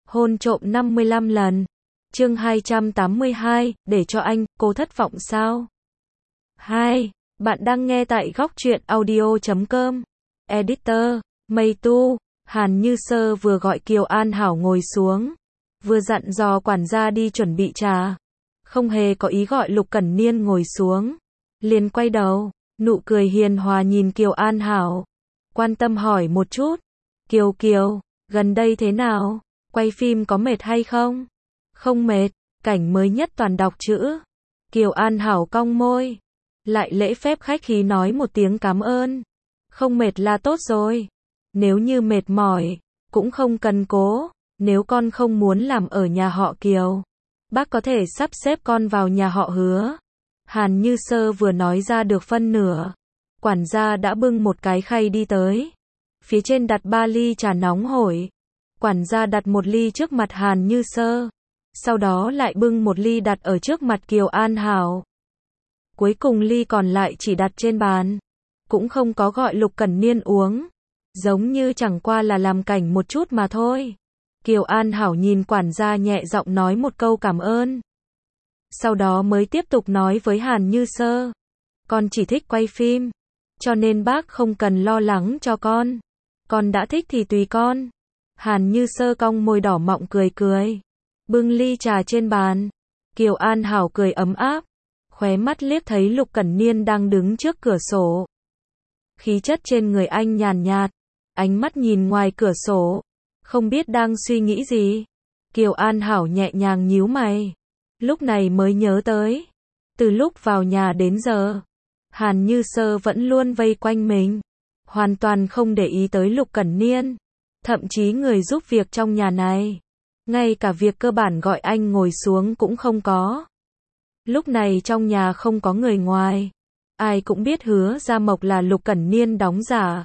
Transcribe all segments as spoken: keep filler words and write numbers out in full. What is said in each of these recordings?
Hôn trộm năm mươi lăm lần. Chương hai trăm tám mươi hai, để cho anh, cô thất vọng sao? hai. Bạn đang nghe tại góc truyện audio chấm com. Editor, Mây Tu. Hàn Như Sơ vừa gọi Kiều An Hảo ngồi xuống, vừa dặn dò quản gia đi chuẩn bị trà. Không hề có ý gọi Lục Cẩn Niên ngồi xuống. Liền quay đầu, nụ cười hiền hòa nhìn Kiều An Hảo. Quan tâm hỏi một chút. Kiều Kiều, gần đây thế nào? Quay phim có mệt hay không? Không mệt, cảnh mới nhất toàn đọc chữ. Kiều An Hảo cong môi, lại lễ phép khách khí nói một tiếng cảm ơn. Không mệt là tốt rồi. Nếu như mệt mỏi, cũng không cần cố. Nếu con không muốn làm ở nhà họ Kiều, bác có thể sắp xếp con vào nhà họ Hứa. Hàn Như Sơ vừa nói ra được phân nửa, quản gia đã bưng một cái khay đi tới. Phía trên đặt ba ly trà nóng hổi. Quản gia đặt một ly trước mặt Hàn Như Sơ, sau đó lại bưng một ly đặt ở trước mặt Kiều An Hảo. Cuối cùng ly còn lại chỉ đặt trên bàn, cũng không có gọi Lục Cẩn Niên uống, giống như chẳng qua là làm cảnh một chút mà thôi. Kiều An Hảo nhìn quản gia nhẹ giọng nói một câu cảm ơn, sau đó mới tiếp tục nói với Hàn Như Sơ, con chỉ thích quay phim, cho nên bác không cần lo lắng cho con, con đã thích thì tùy con. Hàn Như Sơ cong môi đỏ mọng cười cười, bưng ly trà trên bàn. Kiều An Hảo cười ấm áp, khóe mắt liếc thấy Lục Cẩn Niên đang đứng trước cửa sổ. Khí chất trên người anh nhàn nhạt, ánh mắt nhìn ngoài cửa sổ, không biết đang suy nghĩ gì. Kiều An Hảo nhẹ nhàng nhíu mày, lúc này mới nhớ tới, từ lúc vào nhà đến giờ, Hàn Như Sơ vẫn luôn vây quanh mình, hoàn toàn không để ý tới Lục Cẩn Niên. Thậm chí người giúp việc trong nhà này, ngay cả việc cơ bản gọi anh ngồi xuống cũng không có. Lúc này trong nhà không có người ngoài, ai cũng biết Hứa Gia Mộc là Lục Cẩn Niên đóng giả.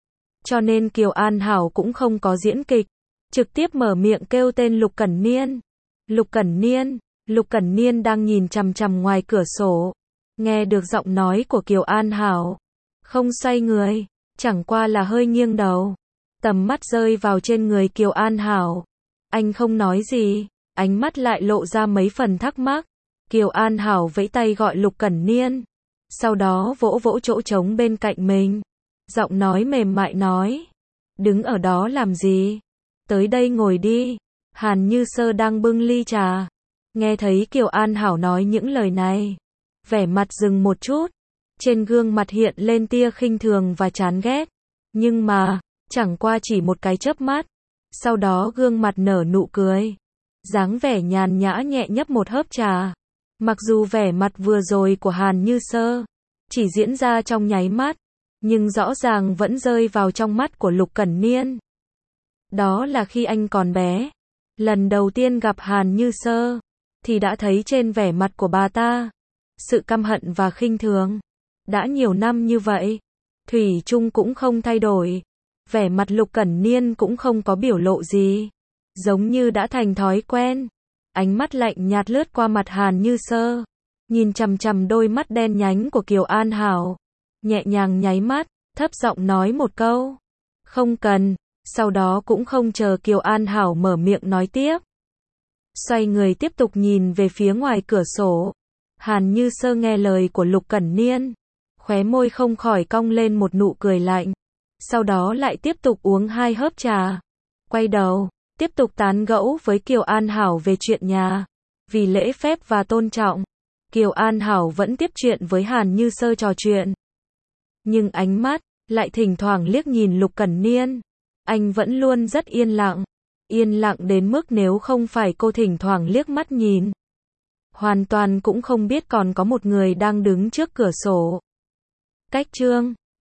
Cho nên Kiều An Hảo cũng không có diễn kịch, trực tiếp mở miệng kêu tên Lục Cẩn Niên. Lục Cẩn Niên, Lục Cẩn Niên đang nhìn chằm chằm ngoài cửa sổ, nghe được giọng nói của Kiều An Hảo, không xoay người, chẳng qua là hơi nghiêng đầu. Tầm mắt rơi vào trên người Kiều An Hảo. Anh không nói gì, ánh mắt lại lộ ra mấy phần thắc mắc. Kiều An Hảo vẫy tay gọi Lục Cẩn Niên, sau đó vỗ vỗ chỗ trống bên cạnh mình. Giọng nói mềm mại nói, đứng ở đó làm gì? Tới đây ngồi đi. Hàn Như Sơ đang bưng ly trà, nghe thấy Kiều An Hảo nói những lời này, vẻ mặt dừng một chút, trên gương mặt hiện lên tia khinh thường và chán ghét. Nhưng mà, chẳng qua chỉ một cái chớp mắt, sau đó gương mặt nở nụ cười, dáng vẻ nhàn nhã nhẹ nhấp một hớp trà. Mặc dù vẻ mặt vừa rồi của Hàn Như Sơ chỉ diễn ra trong nháy mắt, nhưng rõ ràng vẫn rơi vào trong mắt của Lục Cẩn Niên. Đó là khi anh còn bé, lần đầu tiên gặp Hàn Như Sơ, thì đã thấy trên vẻ mặt của bà ta sự căm hận và khinh thường. Đã nhiều năm như vậy, thủy chung cũng không thay đổi. Vẻ mặt Lục Cẩn Niên cũng không có biểu lộ gì, giống như đã thành thói quen. Ánh mắt lạnh nhạt lướt qua mặt Hàn Như Sơ, nhìn chằm chằm đôi mắt đen nhánh của Kiều An Hảo, nhẹ nhàng nháy mắt, thấp giọng nói một câu, không cần, sau đó cũng không chờ Kiều An Hảo mở miệng nói tiếp. Xoay người tiếp tục nhìn về phía ngoài cửa sổ. Hàn Như Sơ nghe lời của Lục Cẩn Niên, khóe môi không khỏi cong lên một nụ cười lạnh. Sau đó lại tiếp tục uống hai hớp trà, quay đầu, tiếp tục tán gẫu với Kiều An Hảo về chuyện nhà. Vì lễ phép và tôn trọng, Kiều An Hảo vẫn tiếp chuyện với Hàn Như Sơ trò chuyện. Nhưng ánh mắt, lại thỉnh thoảng liếc nhìn Lục Cẩn Niên. Anh vẫn luôn rất yên lặng. Yên lặng đến mức nếu không phải cô thỉnh thoảng liếc mắt nhìn, hoàn toàn cũng không biết còn có một người đang đứng trước cửa sổ. Cách chương